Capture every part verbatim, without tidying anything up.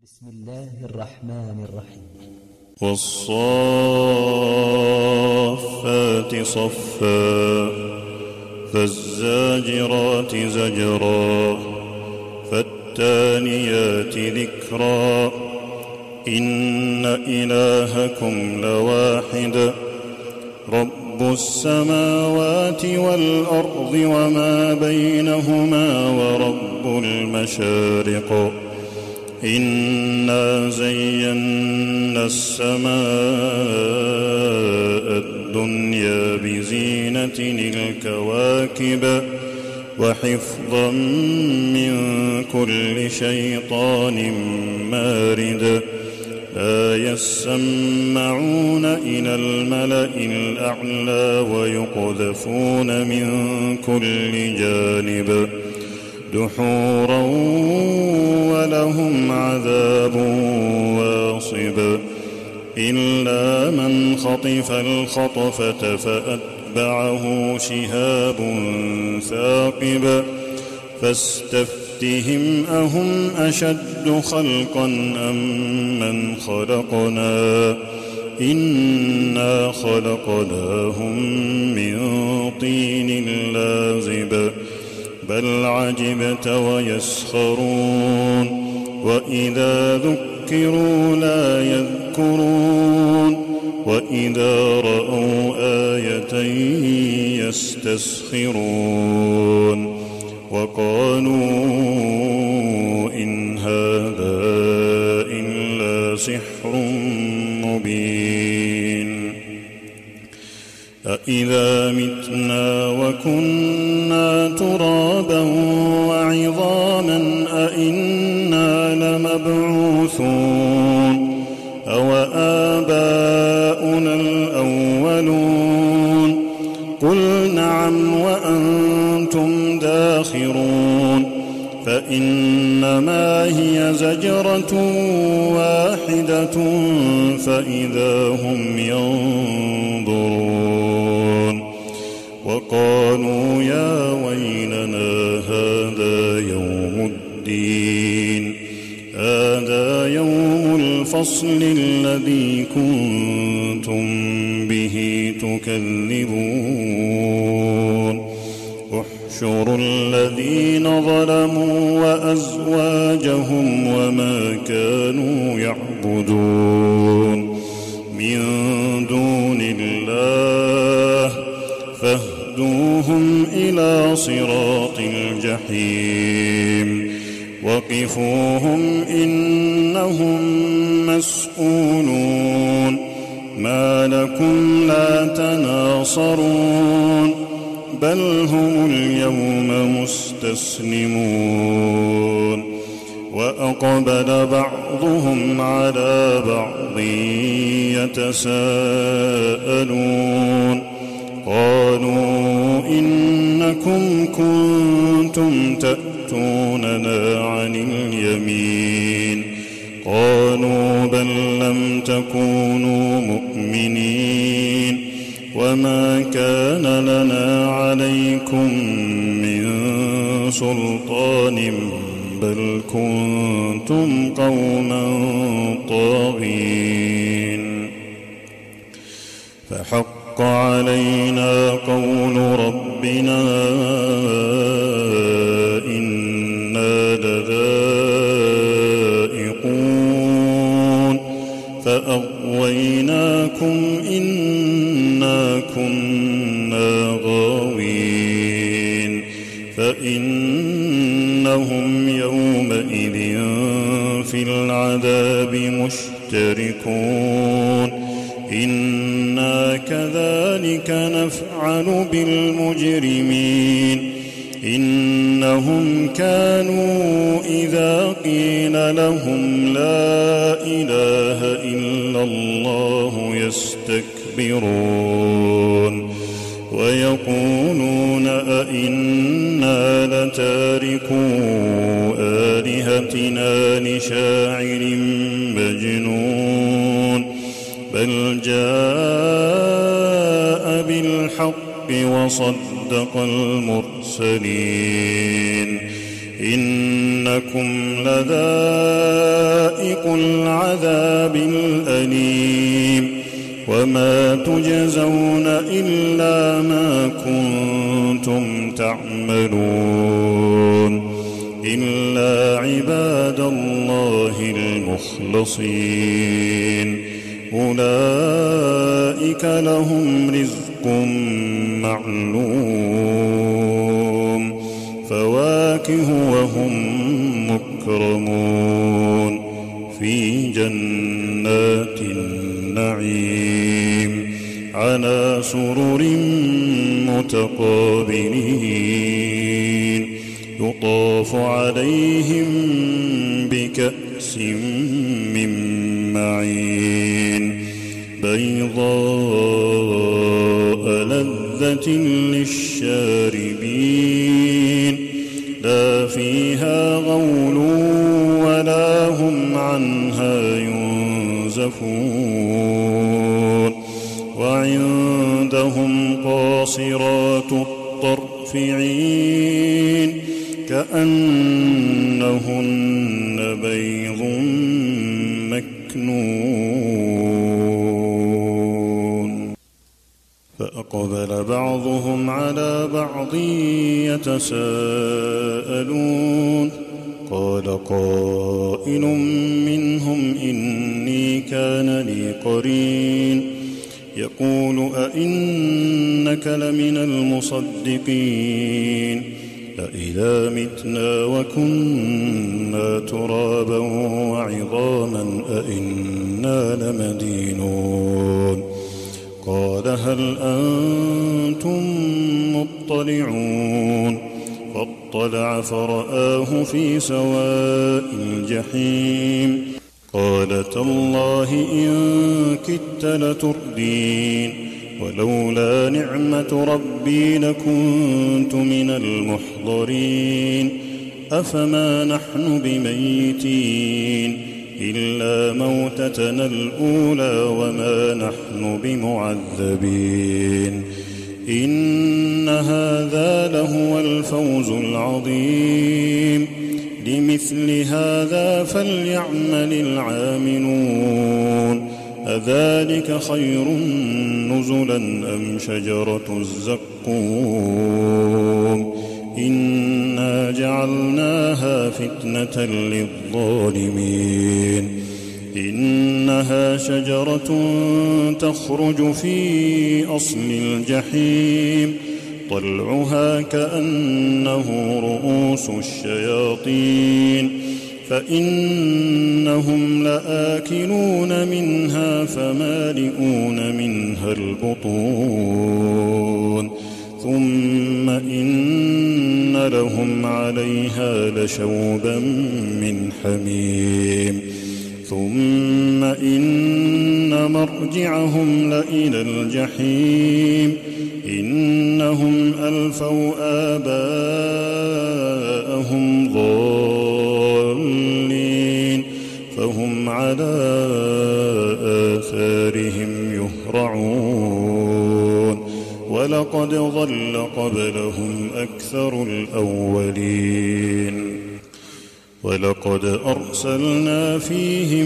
بسم الله الرحمن الرحيم. والصافات صفا فالزاجرات زجرا فالتاليات ذكرا إن إلهكم لواحد رب السماوات والأرض وما بينهما ورب المشارق إنا زينا السماء الدنيا بزينة الكواكب وحفظا من كل شيطان مارد لا يسمعون إلى الملأ الأعلى ويقذفون من كل جانب دحورا ولهم عذاب واصب إلا من خطف الخطفة فأتبعه شهاب ثاقب فاستفتهم أهم أشد خلقا أم من خلقنا إنا خلقناهم من طين لازب بل عجبت ويسخرون وإذا ذكروا لا يذكرون وإذا رأوا آية يستسخرون وقالوا إن هذا إلا سحر مبين أإذا متنا وكنا ترابا وعظاما أإنا لمبعوثون أو آباؤنا الأولون قل نعم وأنتم داخرون فإنما هي زجرة واحدة فإذا هم ينظرون وقالوا يا ويلنا هذا يوم الدين هذا يوم الفصل الذي كنتم به تكذبون احشروا الذين ظلموا وأزواجهم وما كانوا يعبدون من دون الله فاهدوهم إلى صراط الجحيم وقفوهم إنهم مسؤولون ما لكم لا تناصرون بل هم اليوم مستسلمون وأقبل بعضهم على بعض يتساءلون قالوا إنكم كنتم تأتوننا عن اليمين قالوا بل لم تكونوا مؤمنين وما كان لنا عليكم من سلطان بل كنتم قوما طاغين فحق علينا قول ربنا إنا لذائقون فأغويناكم إنا كنا غاوين فإنهم يومئذ في العذاب مشتركون إنا كذلك نفعل بالمجرمين إنهم كانوا إذا قيل لهم لا إله إلا الله يستكبرون ويقولون أئنا لتاركو آلهتنا لشاعر مجنون بل جاء بالحق وصدق المرسلين إنكم لذائقو العذاب الأليم وما تجزون إلا ما كنتم تعملون إلا عباد الله المخلصين أولئك لهم رزق معلوم فواكه وهم مكرمون في جنات النعيم على سرر متقابلين يطاف عليهم بكأس من معين بيضاء لذة للشاربين لا فيها غول ولا هم عنها ينزفون وعندهم قاصرات الطرف عين كأنهن بيض مكنون فأقبل بعضهم على بعض يتساءلون قال قائل منهم إني كان لي قرين يقول أئنك لمن المصدقين أإذا متنا وكنا ترابا وعظاما أئنا لمدينون قال هل أنتم مطلعون فاطلع فرآه في سواء الجحيم قال تالله إن كدت لتردين ولولا نعمة ربي لكنت من المحضرين أفما نحن بميتين إلا موتتنا الأولى وما نحن بمعذبين إن هذا لهو الفوز العظيم لمثل هذا فليعمل العاملون أذلك خير نزلا أم شجرة الزقوم إنا جعلناها فتنة للظالمين إنها شجرة تخرج في أصل الجحيم طلعها كأنه رؤوس الشياطين فإنهم لآكلون منها فمالئون منها البطون ثم إن لهم عليها لشوبا من حميم ثم إن مرجعهم لإلى الجحيم إنهم ألفوا آباءهم ضالين فهم على آثارهم يهرعون ولقد ضل قبلهم أكثر الأولين ولقد أرسلنا فيهم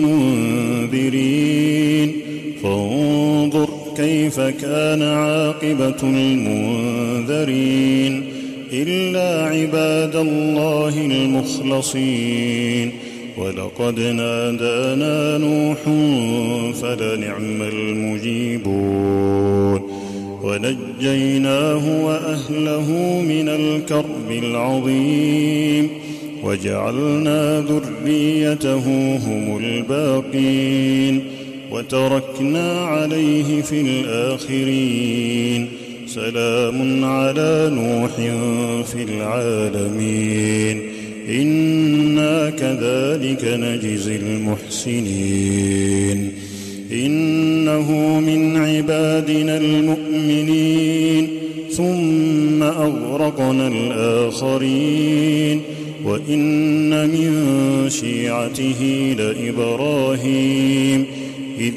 منذرين فانظر كيف كان عاقبة المنذرين إلا عباد الله المخلصين ولقد نادانا نوح فلنعم المجيبون ونجيناه وأهله من الكرب العظيم وجعلنا ذريته هم الباقين وتركنا عليه في الآخرين سلام على نوح في العالمين إنا كذلك نجزي المحسنين إنه من عبادنا المؤمنين ثم أغرقنا الآخرين وإن من شيعته لإبراهيم إذ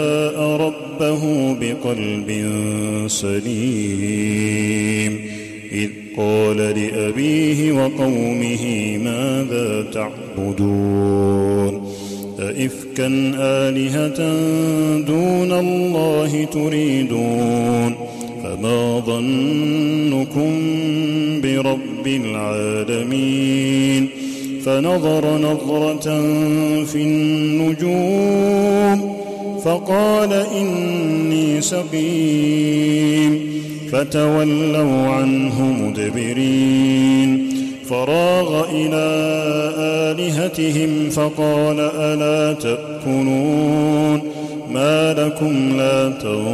جاء ربه بقلب سليم إذ قال لأبيه وقومه ماذا تعبدون أئفكا آلهة دون الله تريدون فما ظنكم برب العالمين فنظر نظرة في النجوم فقال إني سقيم فتولوا عنه مدبرين فراغ إلى آلهتهم فقال ألا تأكلون ما لكم لا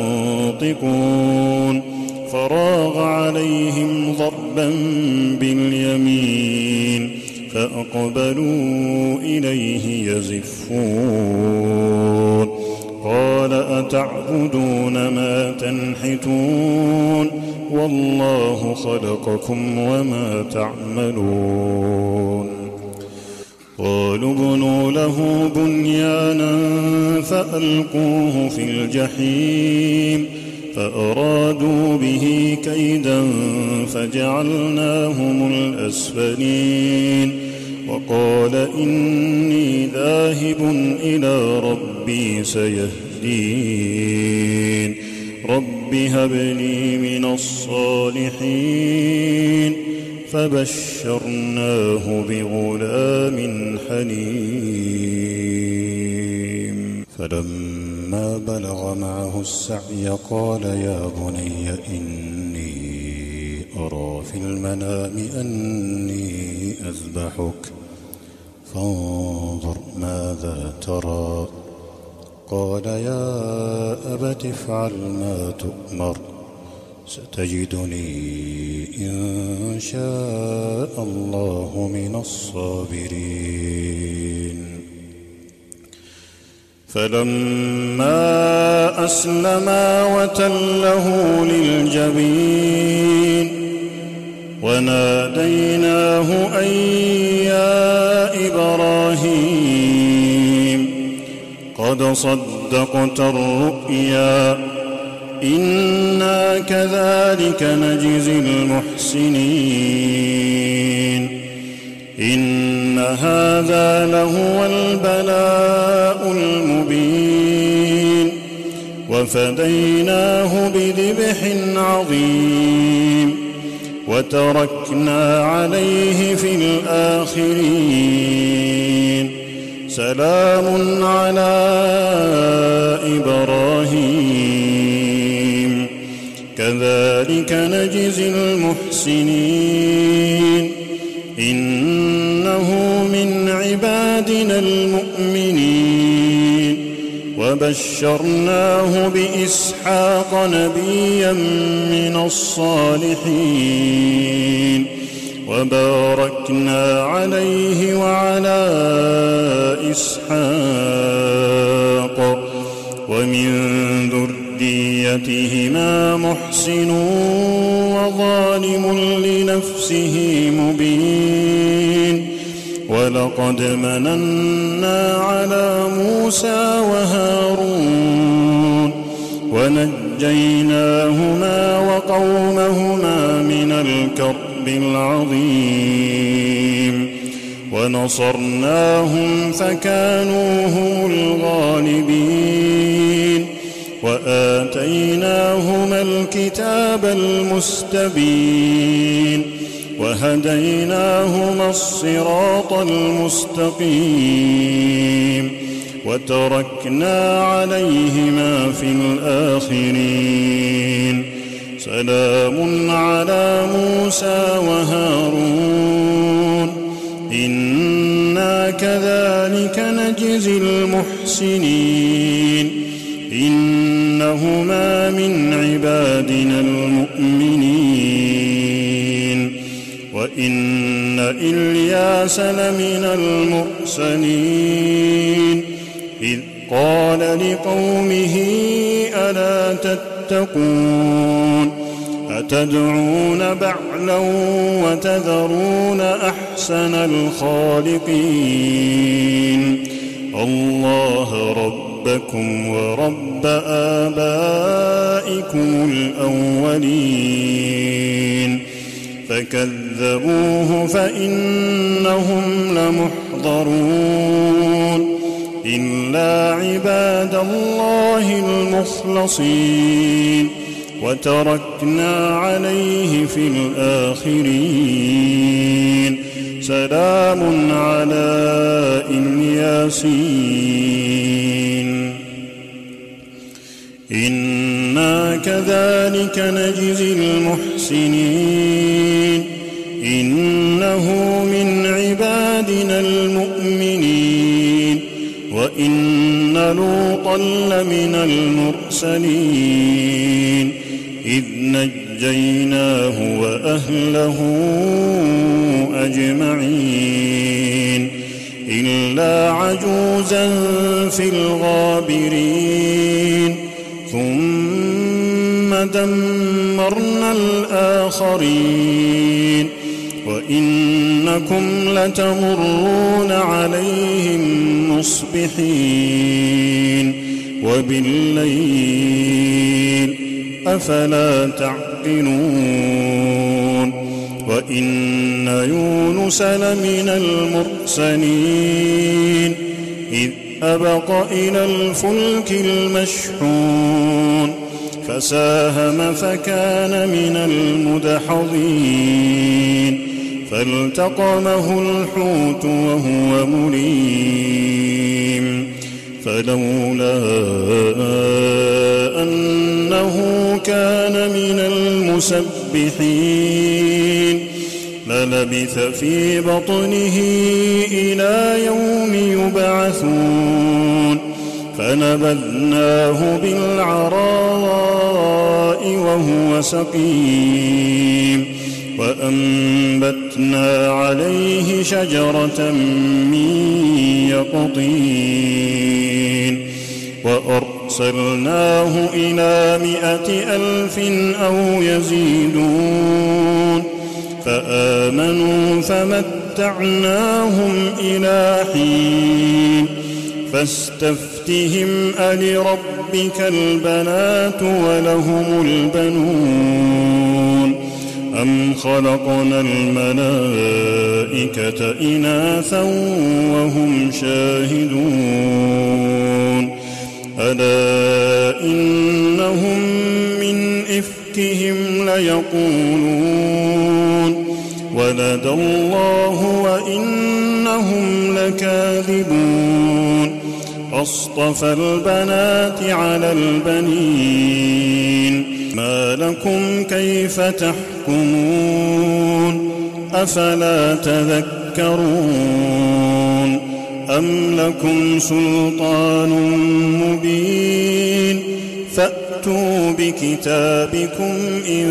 تنطقون فراغ عليهم ضربا باليمين فأقبلوا إليه يزفون قال أتعبدون ما تنحتون والله خلقكم وما تعملون قالوا ابنوا له بنيانا فألقوه في الجحيم فأرادوا به كيدا فجعلناهم الأسفلين وقال إني ذاهب إلى ربي سيهدين رب هب لي من الصالحين فبشرناه بغلام حليم فلما بلغ معه السعي قال يا بني إني أرى في المنام أني أذبحك فانظر ماذا ترى قال يا أبت افعل ما تؤمر ستجدني إن شاء الله من الصابرين فلما أسلما وتله للجبين وناديناه أن يا إبراهيم قد صدقت الرؤيا إنا كذلك نجزي المحسنين إن هذا لهو البلاء المبين وفديناه بذبح عظيم وتركنا عليه في الآخرين سلام على إبراهيم كذلك نجزي المحسنين إنه من عبادنا المؤمنين وبشرناه بإسحاق نبيا من الصالحين وباركنا عليه وعلى إسحاق ومن ذريتهما محسن وظالم لنفسه مبين ولقد مننا على موسى وهارون ونجيناهما وقومهما من الكرب العظيم ونصرناهم فكانوا هم الغالبين وآتيناهما الكتاب المستبين وهديناهما الصراط المستقيم وتركنا عليهما في الآخرين سلام على موسى وهارون إنا كذلك نجزي المحسنين إنهما من عبادنا المؤمنين وإن إلياس لمن المرسلين إذ قال لقومه ألا تتقون أتدعون بعلا وتذرون أحسن الخالقين الله ربكم ورب آبائكم الأولين فكذبوه فإنهم لمحضرون إلا عباد الله المخلصين وتركنا عليه في الآخرين سلام على الياسين إنا كذلك نجزي المحسنين إنه من عبادنا المؤمنين وإن لوطا لمن المرسلين إذ نجيناه وأهله أجمعين إلا عجوزا في الغابرين ثم دمرنا الآخرين وإنكم لتمرون عليهم مصبحين وبالليل أفلا تعقلون وإن يونس لمن المرسلين إذ أبق إلى الفلك المشحون فساهم فكان من المدحضين فالتقمه الحوت وهو مليم فلولا أنه كان من المسبحين للبث في بطنه إلى يوم يبعثون فنبذناه بالعراء وهو سقيم وأنبتنا عليه شجرة من يقطين وأرسلناه إلى مائة ألف أو يزيدون فآمنوا فمتعناهم إلى حين فاستفتهم ألربك البنات ولهم البنون أم خلقنا الملائكة إناثا وهم شاهدون ألا إنهم من إفكهم ليقولون ولد الله وإنهم لكاذبون أصطفى البنات على البنين ما لكم كيف تحكمون أفلا تذكرون أم لكم سلطان مبين فأتوا بكتابكم إن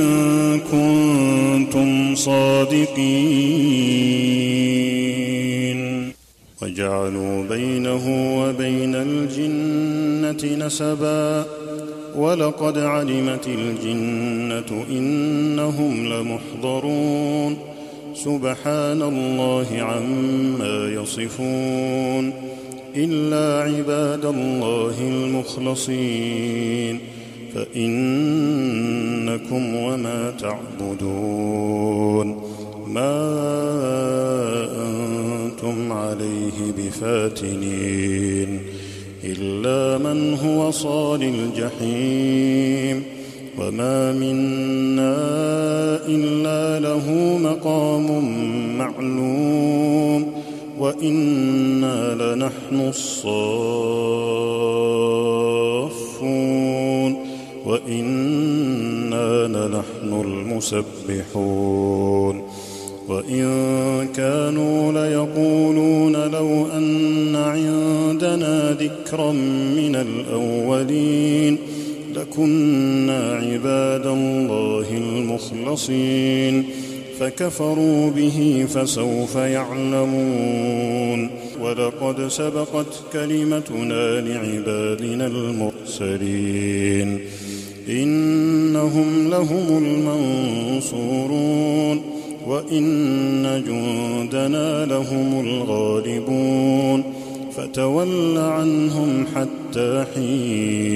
كنتم صادقين وجعلوا بينه وبين الجنة نسبا ولقد علمت الجنة إنهم لمحضرون سبحان الله عما يصفون إلا عباد الله المخلصين فإنكم وما تعبدون ما أنتم عليه بفاتنين إلا من هو صال الجحيم وما منا إلا له مقام معلوم وإنا لنحن الصافون وإنا لنحن المسبحون وإن كانوا ليقولون لو أن عندنا ذكرا من الأولين لكنا عباد الله المخلصين فكفروا به فسوف يعلمون ولقد سبقت كلمتنا لعبادنا المرسلين إنهم لهم المنصورون وإن جندنا لهم الغالبون فتول عنهم حتى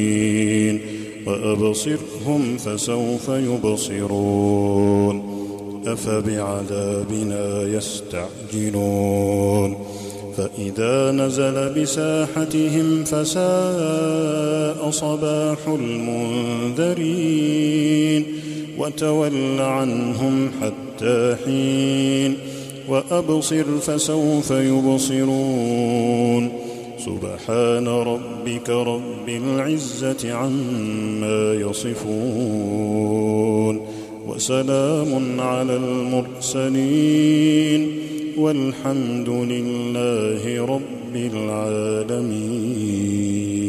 حين وأبصرهم فسوف يبصرون أفبعذابنا يستعجلون فإذا نزل بساحتهم فساء صباح المنذرين وتول عنهم حتى حين وأبصر فسوف يبصرون سبحان ربك رب العزة عما يصفون وسلام على المرسلين والحمد لله رب العالمين.